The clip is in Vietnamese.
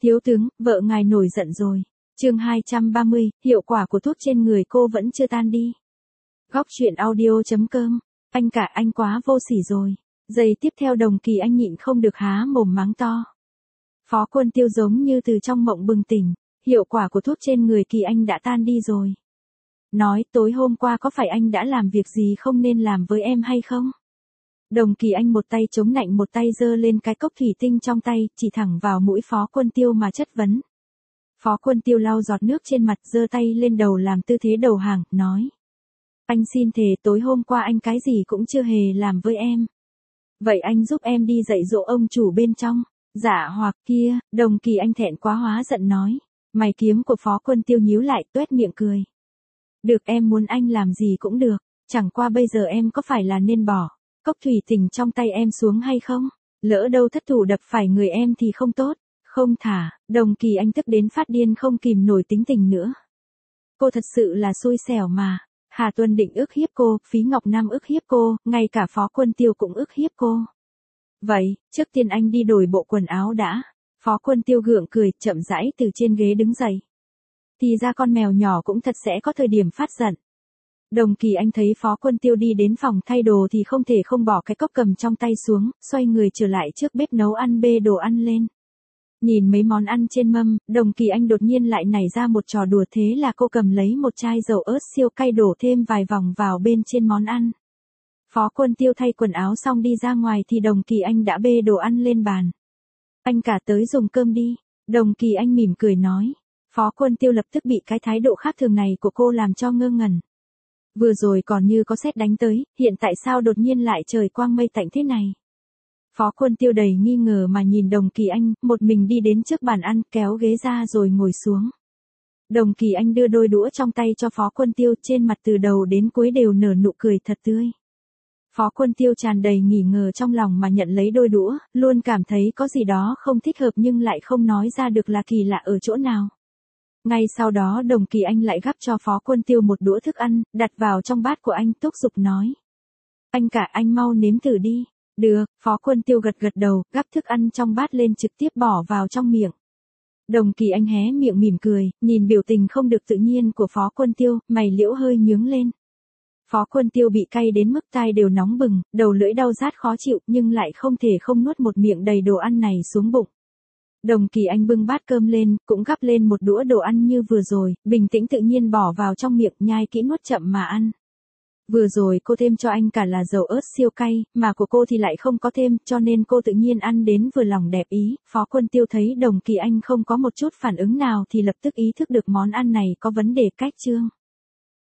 Thiếu tướng, vợ ngài nổi giận rồi. Chương 230, hiệu quả của thuốc trên người cô vẫn chưa tan đi. Góc truyện audio.com. Anh cả, anh quá vô sỉ rồi. Giây tiếp theo Đồng Kỳ Anh nhịn không được há mồm mắng to. Phó Quân Tiêu giống như từ trong mộng bừng tỉnh, hiệu quả của thuốc trên người Kỳ Anh đã tan đi rồi. Nói, tối hôm qua có phải anh đã làm việc gì không nên làm với em hay không? Đồng Kỳ Anh một tay chống nạnh một tay giơ lên cái cốc thủy tinh trong tay, chỉ thẳng vào mũi Phó Quân Tiêu mà chất vấn. Phó Quân Tiêu lau giọt nước trên mặt, giơ tay lên đầu làm tư thế đầu hàng, nói. Anh xin thề tối hôm qua anh cái gì cũng chưa hề làm với em. Vậy anh giúp em đi dạy dỗ ông chủ bên trong. Dạ hoặc kia, Đồng Kỳ Anh thẹn quá hóa giận nói. Mày kiếm của Phó Quân Tiêu nhíu lại, tuét miệng cười. Được, em muốn anh làm gì cũng được, chẳng qua bây giờ em có phải là nên bỏ cốc thủy tinh trong tay em xuống hay không? Lỡ đâu thất thủ đập phải người em thì không tốt. Không thả, Đồng Kỳ Anh tức đến phát điên không kìm nổi tính tình nữa. Cô thật sự là xui xẻo mà. Hà Tuân Định ức hiếp cô, Phí Ngọc Nam ức hiếp cô, ngay cả Phó Quân Tiêu cũng ức hiếp cô. Vậy, trước tiên anh đi đổi bộ quần áo đã. Phó Quân Tiêu gượng cười, chậm rãi từ trên ghế đứng dậy. Thì ra con mèo nhỏ cũng thật sẽ có thời điểm phát giận. Đồng Kỳ Anh thấy Phó Quân Tiêu đi đến phòng thay đồ thì không thể không bỏ cái cốc cầm trong tay xuống, xoay người trở lại trước bếp nấu ăn bê đồ ăn lên. Nhìn mấy món ăn trên mâm, Đồng Kỳ Anh đột nhiên lại nảy ra một trò đùa, thế là cô cầm lấy một chai dầu ớt siêu cay đổ thêm vài vòng vào bên trên món ăn. Phó Quân Tiêu thay quần áo xong đi ra ngoài thì Đồng Kỳ Anh đã bê đồ ăn lên bàn. Anh cả tới dùng cơm đi. Đồng Kỳ Anh mỉm cười nói. Phó Quân Tiêu lập tức bị cái thái độ khác thường này của cô làm cho ngơ ngẩn. Vừa rồi còn như có sét đánh tới, hiện tại sao đột nhiên lại trời quang mây tạnh thế này? Phó Quân Tiêu đầy nghi ngờ mà nhìn Đồng Kỳ Anh, một mình đi đến trước bàn ăn, kéo ghế ra rồi ngồi xuống. Đồng Kỳ Anh đưa đôi đũa trong tay cho Phó Quân Tiêu, trên mặt từ đầu đến cuối đều nở nụ cười thật tươi. Phó Quân Tiêu tràn đầy nghi ngờ trong lòng mà nhận lấy đôi đũa, luôn cảm thấy có gì đó không thích hợp nhưng lại không nói ra được là kỳ lạ ở chỗ nào. Ngay sau đó Đồng Kỳ Anh lại gắp cho Phó Quân Tiêu một đũa thức ăn, đặt vào trong bát của anh, thúc giục nói. Anh cả, anh mau nếm thử đi. Được, Phó Quân Tiêu gật gật đầu, gắp thức ăn trong bát lên trực tiếp bỏ vào trong miệng. Đồng Kỳ Anh hé miệng mỉm cười, nhìn biểu tình không được tự nhiên của Phó Quân Tiêu, mày liễu hơi nhướng lên. Phó Quân Tiêu bị cay đến mức tai đều nóng bừng, đầu lưỡi đau rát khó chịu nhưng lại không thể không nuốt một miệng đầy đồ ăn này xuống bụng. Đồng Kỳ Anh bưng bát cơm lên, cũng gắp lên một đũa đồ ăn như vừa rồi, bình tĩnh tự nhiên bỏ vào trong miệng, nhai kỹ nuốt chậm mà ăn. Vừa rồi cô thêm cho anh cả là dầu ớt siêu cay, mà của cô thì lại không có thêm, cho nên cô tự nhiên ăn đến vừa lòng đẹp ý. Phó Quân Tiêu thấy Đồng Kỳ Anh không có một chút phản ứng nào thì lập tức ý thức được món ăn này có vấn đề cách chương.